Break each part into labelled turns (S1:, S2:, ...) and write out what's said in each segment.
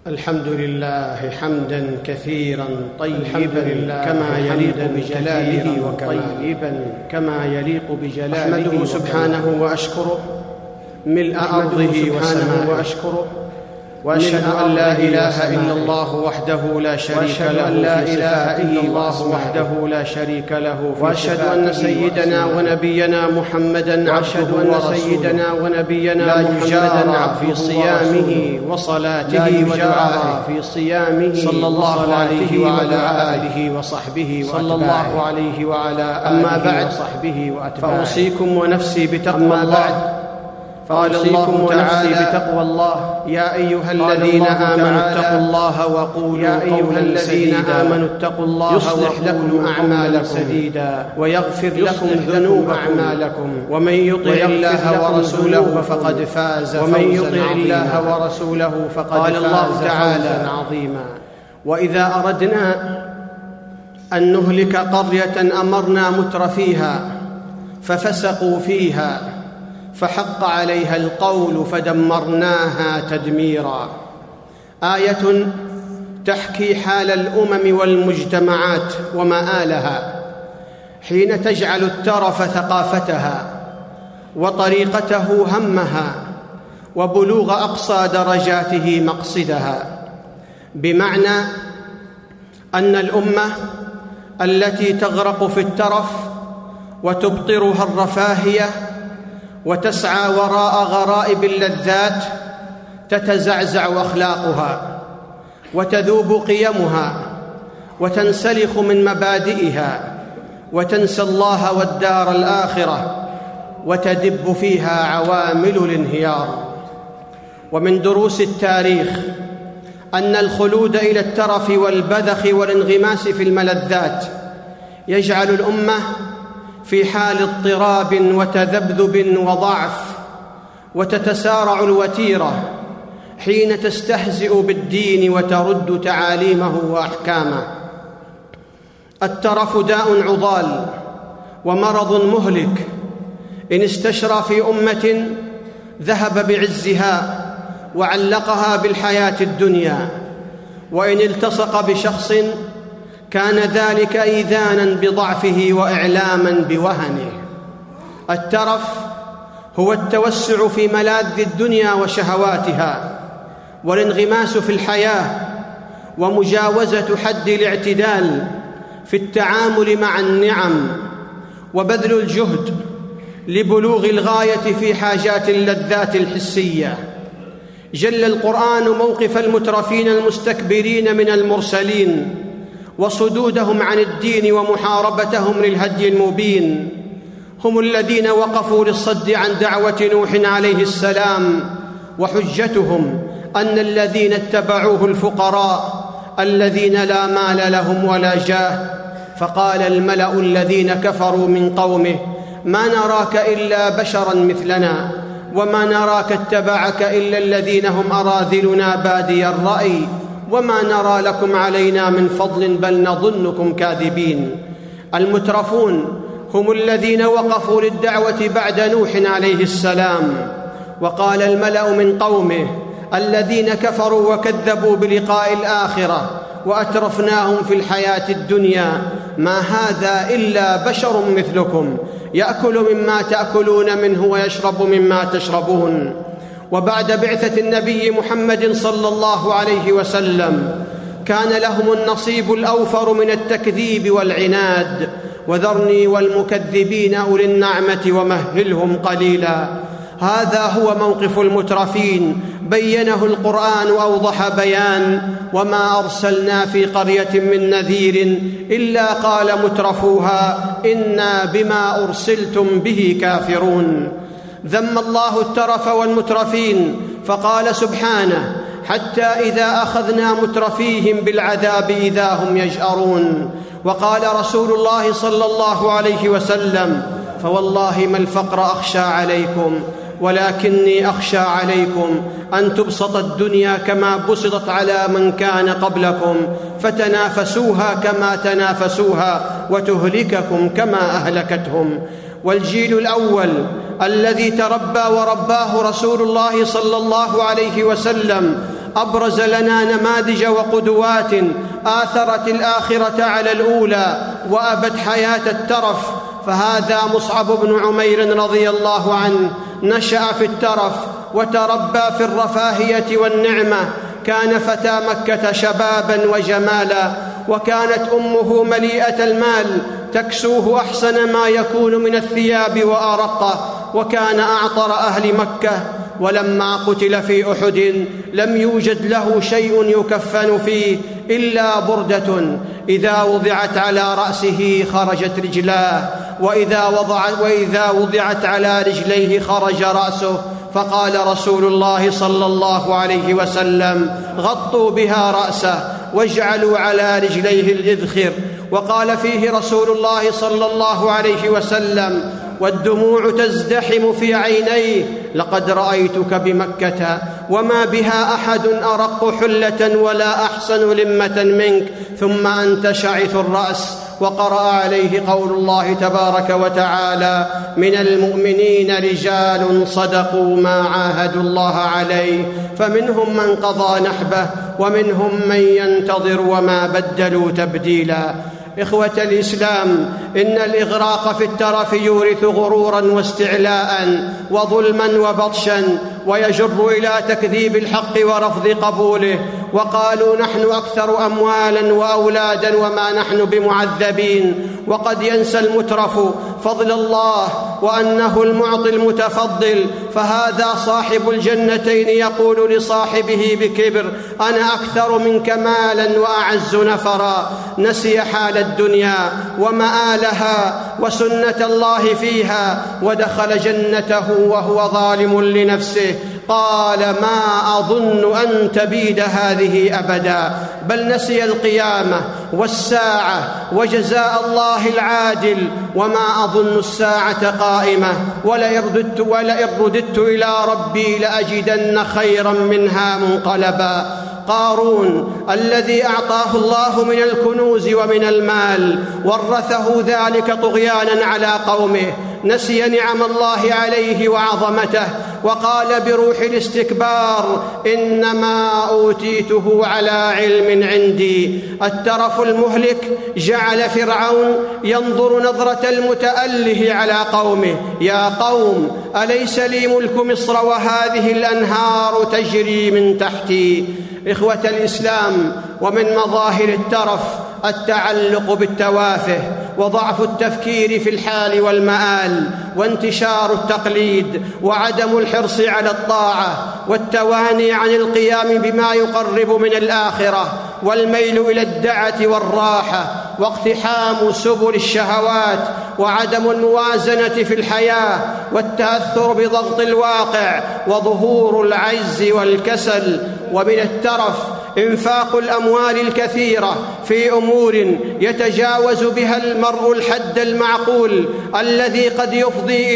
S1: الحمد لله حمدا كثيرا طيبا كما يليق بجلاله أحمده سبحانه وأشكره ملء أرضه وسمائه، وأشهد أن لا إله إلا الله وحده لا شريك له وأشهد أن سيدنا ونبينا محمدًا عبده ورسوله لا يجارى في صيامه وصلاته ودعائه صلى الله عليه وعلى آله وصحبه وأتباعه. أما بعد، فأوصيكم ونفسي بتقوى الله. قال الله تعالى: يا أيها الذين آمنوا اتقوا الله وقولوا قولا سديدا يصلح لكم أعمالكم ويغفر لكم ذنوبكم ومن يطع الله ورسوله فقد فاز فوزا عظيما. قال الله تعالى: وإذا أردنا أن نهلك قرية أمرنا مترفيها ففسقوا فيها فحق عليها القول فدمرناها تدميرا. آية تحكي حال الأمم والمجتمعات ومآلها حين تجعل الترف ثقافتها وطريقته همها وبلوغ أقصى درجاته مقصدها، بمعنى أن الأمة التي تغرق في الترف وتبطرها الرفاهية وتسعى وراء غرائب اللذات تتزعزع أخلاقها وتذوب قيمها وتنسلخ من مبادئها وتنسى الله والدار الآخرة وتدب فيها عوامل الانهيار. ومن دروس التاريخ أن الخلود إلى الترف والبذخ والانغماس في الملذات يجعل الأمة في حال اضطراب وتذبذب وضعف، وتتسارع الوتيرة حين تستهزئ بالدين وترد تعاليمه وأحكامه. الترف داء عضال ومرض مهلك، إن استشرى في أمة ذهب بعزها وعلقها بالحياة الدنيا، وإن التصق بشخص كان ذلك إيذاناً بضعفه وإعلاماً بوهنه. الترف هو التوسع في ملاذ الدنيا وشهواتها، والانغماس في الحياة، ومجاوزة حد الاعتدال في التعامل مع النعم، وبذل الجهد لبلوغ الغاية في حاجات اللذات الحسية. جل القرآن موقف المترفين المستكبرين من المرسلين وصدودهم عن الدين ومحاربتهم للهدي المبين. هم الذين وقفوا للصد عن دعوة نوح عليه السلام، وحجتهم أن الذين اتبعوه الفقراء الذين لا مال لهم ولا جاه. فقال الملأ الذين كفروا من قومه: ما نراك إلا بشرا مثلنا وما نراك اتبعك إلا الذين هم أراذلنا بادي الرأي وما نرى لكم علينا من فضل بل نظنكم كاذبين. المترفون هم الذين وقفوا للدعوة بعد نوح عليه السلام. وقال الملأ من قومه الذين كفروا وكذبوا بلقاء الآخرة وأترفناهم في الحياة الدنيا: ما هذا إلا بشر مثلكم يأكل مما تأكلون منه ويشرب مما تشربون. وبعد بعثة النبي محمد صلى الله عليه وسلم كان لهم النصيب الأوفر من التكذيب والعناد. وذرني والمكذبين أولي النعمة ومهلهم قليلا. هذا هو موقف المترفين، بينه القرآن أوضح بيان: وما أرسلنا في قرية من نذير إلا قال مترفوها إنا بما أرسلتم به كافرون. ذم الله الترف والمترفين فقال سبحانه: حتى إذا أخذنا مترفيهم بالعذاب إذا هم يجأرون. وقال رسول الله صلى الله عليه وسلم: فوالله ما الفقر أخشى عليكم ولكني أخشى عليكم أن تبسط الدنيا كما بسطت على من كان قبلكم فتنافسوها كما تنافسوها وتهلككم كما أهلكتهم. والجيل الأول الذي تربى ورباه رسول الله صلى الله عليه وسلم أبرز لنا نماذج وقدوات آثرت الآخرة على الأولى وأبت حياة الترف. فهذا مصعب بن عمير رضي الله عنه نشأ في الترف وتربى في الرفاهية والنعمة، كان فتى مكة شبابا وجمالا، وكانت أمه مليئة المال تكسوه أحسن ما يكون من الثياب وأرقه، وكان أعطر أهل مكة. ولما قتل في أحد لم يوجد له شيء يكفن فيه إلا بردة إذا وضعت على رأسه خرجت رجلاه، وإذا وضعت على رجليه خرج رأسه. فقال رسول الله صلى الله عليه وسلم: غطوا بها رأسه واجعلوا على رجليه الإذخر. وقال فيه رسول الله صلى الله عليه وسلم: والدموع تزدحم في عينيه: لقد رأيتك بمكة وما بها أحد أرق حلة ولا أحسن لمة منك، ثم أنت شعث الرأس. وقرأ عليه قول الله تبارك وتعالى: من المؤمنين رجال صدقوا ما عاهدوا الله عليه فمنهم من قضى نحبه ومنهم من ينتظر وما بدلوا تبديلا. إخوة الإسلام، إن الإغراق في الترف يورث غرورا واستعلاء وظلما وبطشا، ويجر إلى تكذيب الحق ورفض قبوله. وقالوا: نحن أكثر أموالا وأولادا وما نحن بمعذبين. وقد ينسى المترف فضل الله وأنه المعطي المتفضل، فهذا صاحب الجنتين يقول لصاحبه بكبر: أنا أكثر منك مالا وأعز نفرا. نسي حال الدنيا ومآلها وسنة الله فيها، ودخل جنته وهو ظالم لنفسه. قال: ما أظن أن تبيد هذه أبدا. بل نسي القيامة والساعة وجزاء الله العادل. وما أظن الساعة قائمة ولئن رددت إلى ربي لأجدن خيرا منها منقلبا. قارون الذي أعطاه الله من الكنوز ومن المال ورثه ذلك طغيانا على قومه، نسي نعم الله عليه وعظمته، وقال بروح الاستكبار: إنما أوتيته على علم عندي. الترف المهلك جعل فرعون ينظر نظرة المتأله على قومه: يا قوم أليس لي ملك مصر وهذه الأنهار تجري من تحتي. إخوة الإسلام، ومن مظاهر الترف التعلق بالتوافه وضعف التفكير في الحال والمآل وانتشار التقليد وعدم الحرص على الطاعة والتواني عن القيام بما يقرب من الآخرة والميل إلى الدعة والراحة واقتحام سبل الشهوات وعدم الموازنة في الحياة والتأثر بضغط الواقع وظهور العجز والكسل. ومن الترف إنفاق الأموال الكثيرة في أمور يتجاوز بها المرء الحد المعقول الذي قد يفضي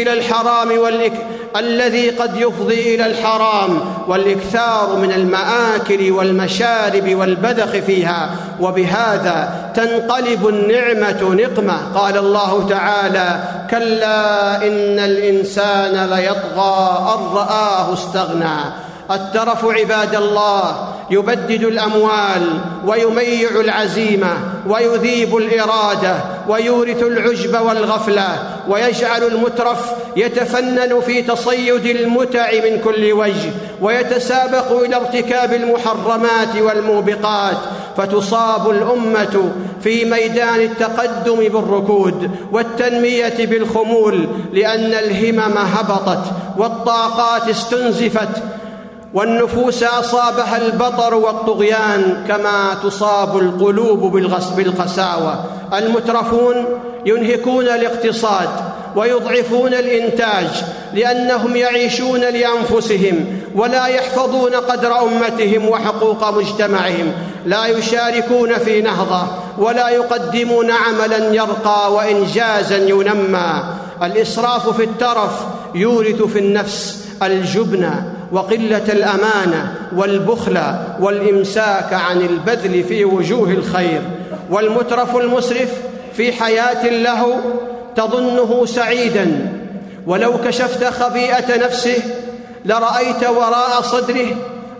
S1: إلى الحرام والإكثار من المآكل والمشارب والبذخ فيها، وبهذا تنقلب النعمة نقمة. قال الله تعالى: كلا إن الإنسان ليطغى أن رآه استغنى. الترف عباد الله يبدد الأموال ويميع العزيمة ويذيب الإرادة ويورث العجب والغفلة، ويجعل المترف يتفنن في تصيد المتع من كل وجه ويتسابق إلى ارتكاب المحرمات والموبقات، فتصاب الأمة في ميدان التقدم بالركود والتنمية بالخمول، لأن الهمم هبطت والطاقات استنزفت والنفوس أصابها البطر والطغيان كما تصاب القلوب بالقساوة. المترفون ينهكون الاقتصاد ويضعفون الإنتاج لأنهم يعيشون لأنفسهم ولا يحفظون قدر أمتهم وحقوق مجتمعهم، لا يشاركون في نهضة ولا يقدمون عملا يرقى وإنجازا ينمى. الإسراف في الترف يورث في النفس الجبن وقلة الأمانة والبخل والإمساك عن البذل في وجوه الخير. والمترف المسرف في حياة له تظنه سعيدا، ولو كشفت خبيئة نفسه لرأيت وراء صدره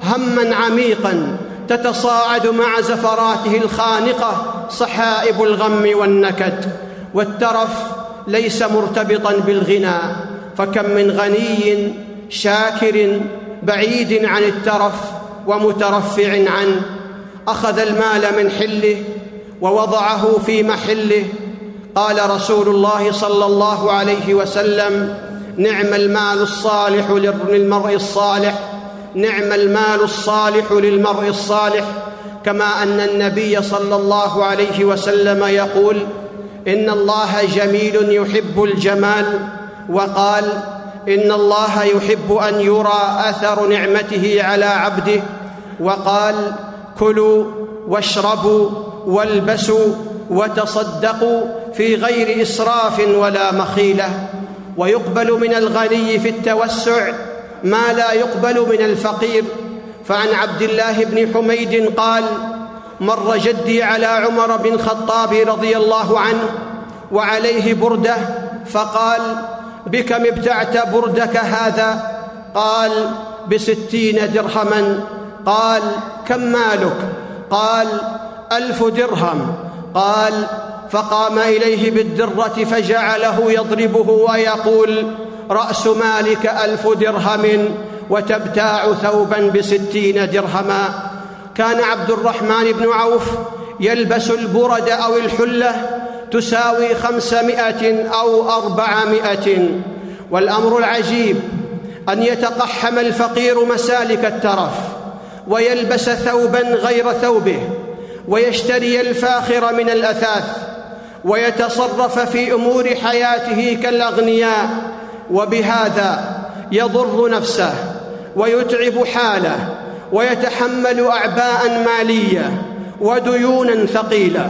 S1: هماً عميقاً تتصاعد مع زفراته الخانقة صحائب الغم والنكد. والترف ليس مرتبطاً بالغنى، فكم من غني شاكر بعيد عن الترف ومترفع عنه، أخذ المال من حله ووضعه في محله. قال رسول الله صلى الله عليه وسلم: نعم المال الصالح للمرء الصالح، نعم المال الصالح للمرء الصالح. كما أن النبي صلى الله عليه وسلم يقول: إن الله جميل يحب الجمال، وقال: إن الله يحب أن يرى أثر نعمته على عبده، وقال: كلوا واشربوا والبسوا وتصدقوا في غير إسراف ولا مخيلة. ويقبل من الغني في التوسع ما لا يقبل من الفقير. فعن عبد الله بن حميد قال: مر جدي على عمر بن الخطاب رضي الله عنه وعليه بردة، فقال: بكم ابتعت بردك هذا؟ قال: ب60 درهما. قال: كم مالك؟ قال: 1000 درهم. قال: فقام إليه بالدرة فجعله يضربه ويقول: رأس مالك 1000 درهم وتبتاع ثوبا ب60 درهما. كان عبد الرحمن بن عوف يلبس البرد أو الحلة تساوي 500 أو 400. والأمر العجيب أن يتقحم الفقير مسالك الترف ويلبس ثوبا غير ثوبه، ويشتري الفاخر من الأثاث، ويتصرف في أمور حياته كالأغنياء، وبهذا يضر نفسه ويتعب حاله ويتحمل أعباء مالية وديونا ثقيلة.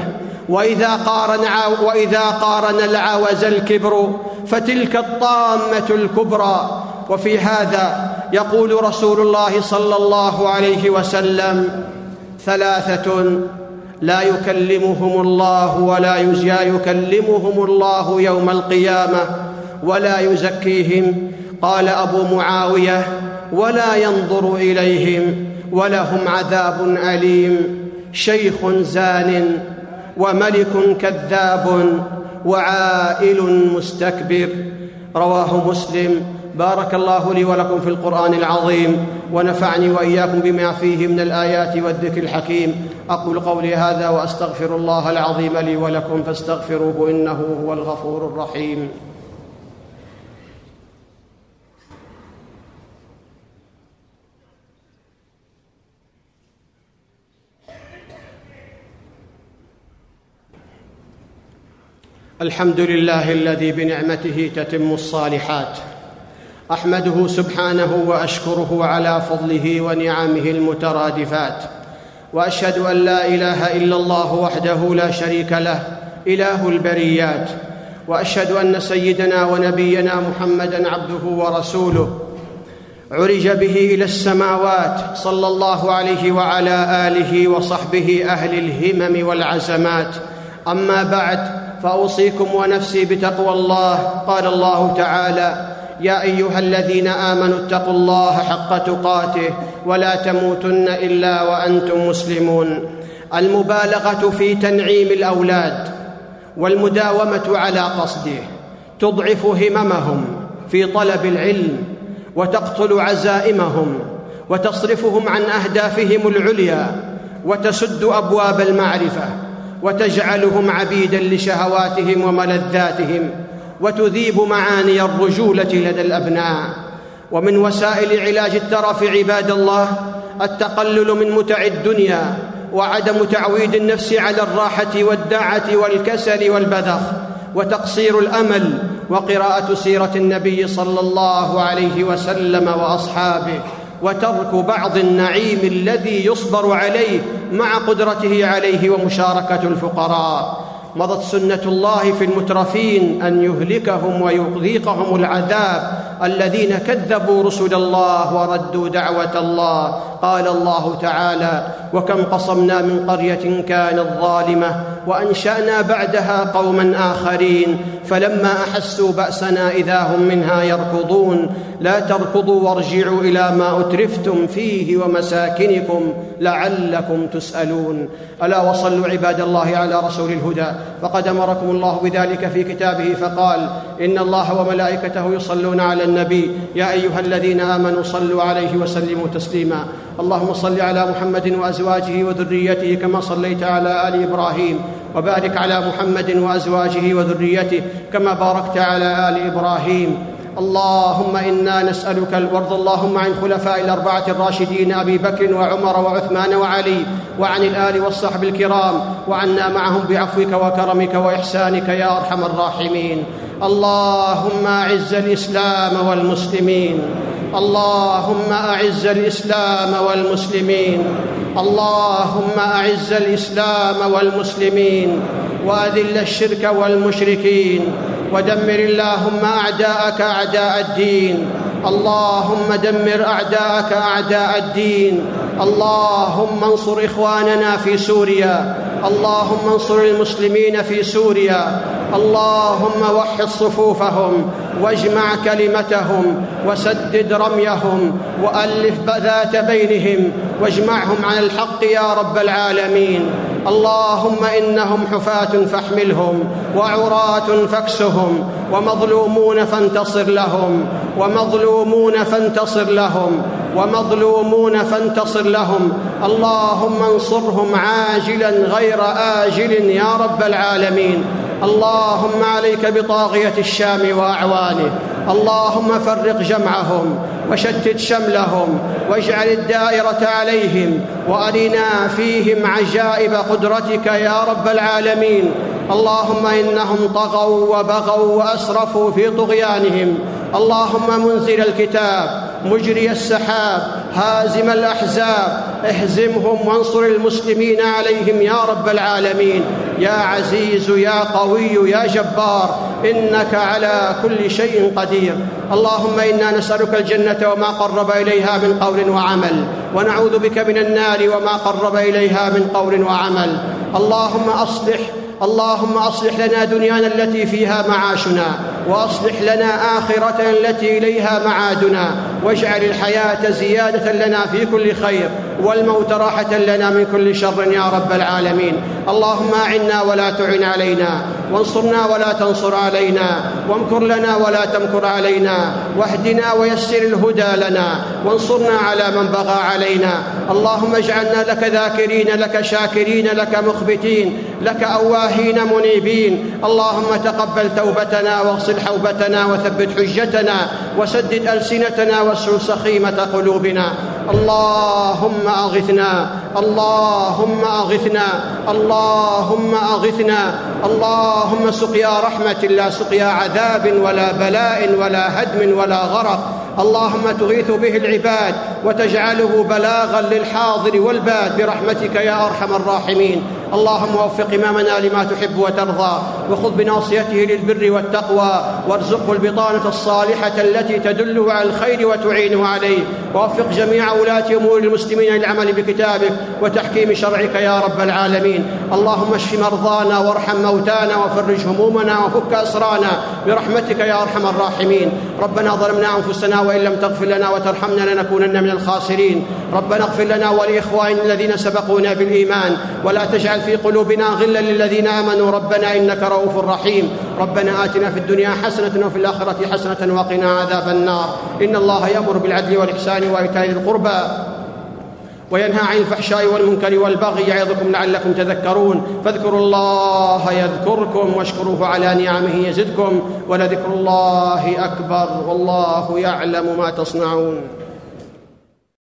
S1: وإذا قارن العوز الكبر فتلك الطامة الكبرى. وفي هذا يقول رسول الله صلى الله عليه وسلم: 3 لا يكلمهم الله ولا يكلمهم الله يوم القيامة ولا يزكيهم. قال أبو معاوية: ولا ينظر إليهم ولهم عذاب أليم. شيخ زان وملك كذاب وعائل مستكبر. رواه مسلم. بارك الله لي ولكم في القرآن العظيم، ونفعني وإياكم بما فيه من الآيات والذكر الحكيم. أقول قولي هذا وأستغفر الله العظيم لي ولكم فاستغفروه إنه هو الغفور الرحيم. الحمد لله الذي بنعمته تتم الصالحات. أحمده سبحانه وأشكره على فضله ونعمه المترادفات، وأشهد أن لا إله إلا الله وحده لا شريك له إله البريات، وأشهد أن سيدنا ونبينا محمدًا عبده ورسوله عرج به إلى السماوات صلى الله عليه وعلى آله وصحبه أهل الهمم والعزمات. أما بعد، فأوصيكم ونفسي بتقوى الله. قال الله تعالى: يا أيها الذين آمنوا اتقوا الله حق تقاته ولا تموتن إلا وأنتم مسلمون. المبالغة في تنعيم الأولاد والمداومة على قصده تضعف هممهم في طلب العلم، وتقتل عزائمهم، وتصرفهم عن أهدافهم العليا، وتسد أبواب المعرفة، وتجعلهم عبيداً لشهواتهم وملذاتهم، وتذيب معاني الرجولة لدى الأبناء. ومن وسائل علاج الترف عباد الله التقلل من متع الدنيا، وعدم تعويد النفس على الراحة والدعة والكسل والبذخ وتقصير الأمل، وقراءة سيرة النبي صلى الله عليه وسلم وأصحابه، وترك بعض النعيم الذي يصبر عليه مع قدرته عليه، ومشاركة الفقراء. مضت سنة الله في المترفين أن يهلكهم ويذيقهم العذاب الذين كذبوا رسل الله وردوا دعوة الله. قال الله تعالى: وكم قصمنا من قرية كانت ظالمة وأنشأنا بعدها قوما آخرين فلما أحسوا بأسنا إذا هم منها يركضون لا تركضوا وارجعوا إلى ما أترفتم فيه ومساكنكم لعلكم تسألون. ألا وصلوا عباد الله على رسول الهدى، فقد أمركم الله بذلك في كتابه فقال: إن الله وملائكته يصلون على النبي يا أيها الذين آمنوا صلوا عليه وسلموا تسليما. اللهم صل على محمد وأزواجه وذريته كما صليت على آل إبراهيم، وبارك على محمد وأزواجه وذريته كما باركت على آل إبراهيم. اللهم إنا نسألك وارض اللهم عن الخلفاء الأربعة الراشدين أبي بكر وعمر وعثمان وعلي، وعن الآل والصحب الكرام، وعنا معهم بعفوك وكرمك وإحسانك يا أرحم الراحمين. اللهم أعز الإسلام والمسلمين، اللهم أعز الإسلام والمسلمين، اللهم أعز الإسلام والمسلمين، وأذل الشرك والمشركين، ودمر اللهم أعداءك أعداء الدين. اللهم دمر أعداءك أعداء الدين. اللهم انصر إخواننا في سوريا، اللهم انصر المسلمين في سوريا. اللهم وحد صفوفهم واجمع كلمتهم وسدد رميهم وألف ذات بينهم واجمعهم على الحق يا رب العالمين. اللهم إنهم حفاة فاحملهم وعراة فاكسهم ومظلومون فانتصر لهم، ومظلومون فانتصر لهم، ومظلومون فانتصر لهم. اللهم انصرهم عاجلا غير آجل يا رب العالمين. اللهم عليك بطاغية الشام وأعوانه، اللهم فرق جمعهم وشتت شملهم واجعل الدائرة عليهم، وأرنا فيهم عجائب قدرتك يا رب العالمين. اللهم إنهم طغوا وبغوا وأسرفوا في طغيانهم. اللهم منزل الكتاب مجري السحاب هازم الأحزاب اهزمهم وانصر المسلمين عليهم يا رب العالمين. يا عزيز يا قوي يا جبار إنك على كل شيء قدير. اللهم إنا نسألك الجنة وما قرب إليها من قول وعمل، ونعوذ بك من النار وما قرب إليها من قول وعمل. اللهم أصلح لنا دنيانا التي فيها معاشنا، وأصلح لنا آخرتنا التي إليها معادنا، واجعل الحياة زيادة لنا في كل خير والموت راحة لنا من كل شر يا رب العالمين. اللهم أعنا ولا تعن علينا، وانصرنا ولا تنصر علينا، وامكر لنا ولا تمكر علينا، واهدنا ويسر الهدى لنا، وانصرنا على من بغى علينا. اللهم اجعلنا لك ذاكرين، لك شاكرين، لك مخبتين، لك أواهين منيبين. اللهم تقبل توبتنا واغسل حوبتنا وثبت حجتنا وسدد ألسنتنا واسلل سخيمة قلوبنا. اللهم أغثنا، اللهم أغثنا، اللهم أغثنا. اللهم سقيا رحمة لا سقيا عذاب ولا بلاء ولا هدم ولا غرق. اللهم تغيث به العباد وتجعله بلاغا للحاضر والباد برحمتك يا أرحم الراحمين. اللهم وفق إمامنا لما تحب وترضى، وخذ بناصيته للبر والتقوى، وارزقه البطانة الصالحة التي تدله على الخير وتعينه عليه، ووفق جميع ولاة أمور المسلمين للعمل بكتابك وتحكيم شرعك يا رب العالمين. اللهم اشف مرضانا وارحم موتانا وفرج همومنا وفك أسرانا برحمتك يا أرحم الراحمين. ربنا ظلمنا أنفسنا وإن لم تغفر لنا وترحمنا لنكونن من الخاسرين. ربنا اغفر لنا ولإخواننا الذين سبقونا بالإيمان، ولا تجعل في قلوبنا غلا للذين آمنوا ربنا إنك رؤوف رحيم. ربنا آتنا في الدنيا حسنة وفي الآخرة حسنة وقنا عذاب النار. إن الله يأمر بالعدل والإحسان وإيتاء ذي القربى وينهى عن الفحشاء والمنكر والبغي يعظكم لعلكم تذكرون. فاذكروا الله يذكركم واشكروه على نعمه يزدكم، ولذكر الله أكبر والله يعلم ما تصنعون.